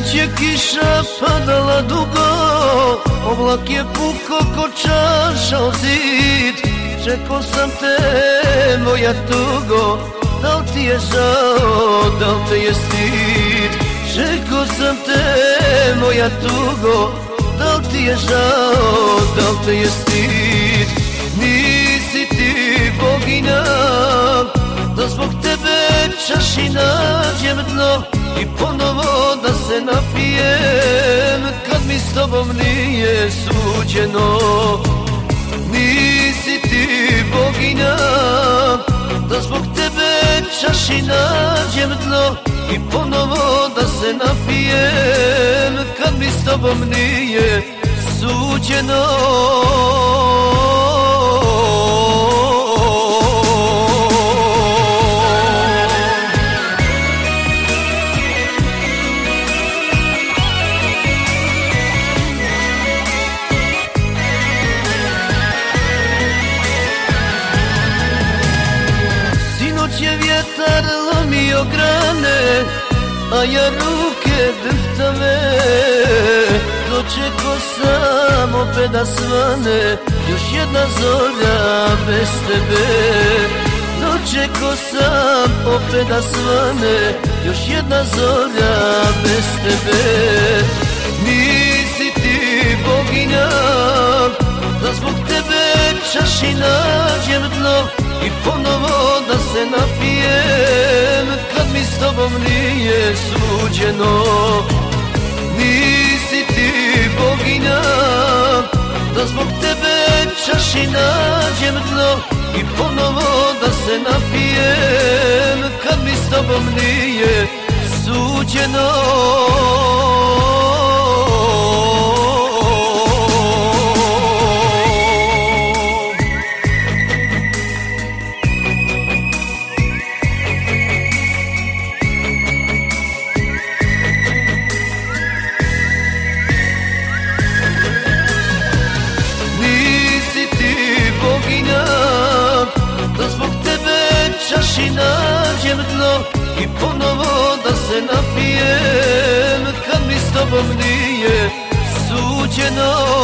Sinoć je kiša padala dugo, oblak je puko ko čaša o zid. Čekao sam te, moja tugo, da li ti je žao, da li te je stid? Čekao sam te, moja tugo, da li ti je žao, da li te je stid? Nisi ti boginja, da zbog tebe čaši nađem dno i ponovo da se napijem kad mi s tobom nije suđeno. Nisi ti boginja, da zbog tebe čaši nađem dno i ponovo da se napijem kad mi s tobom nije suđeno. Sinoć je vjetar lomio grane, a ja ruke drhtave. Dočekao sam opet da svane još jedna zorja bez tebe. Dočekao sam opet da svane još jedna zorja bez tebe. Nisi ti boginja, da zbog tebe čaši nađem dno i ponovo da se napijem kad mi s tobom nije suđeno. Nisi ti boginja, da zbog tebe čaši nađem dno i ponovo da se napijem kad mi s tobom nije suđeno. Da zbog tebe čaši nađem dno i ponovo da se napijem kad mi s tobom nije suđeno.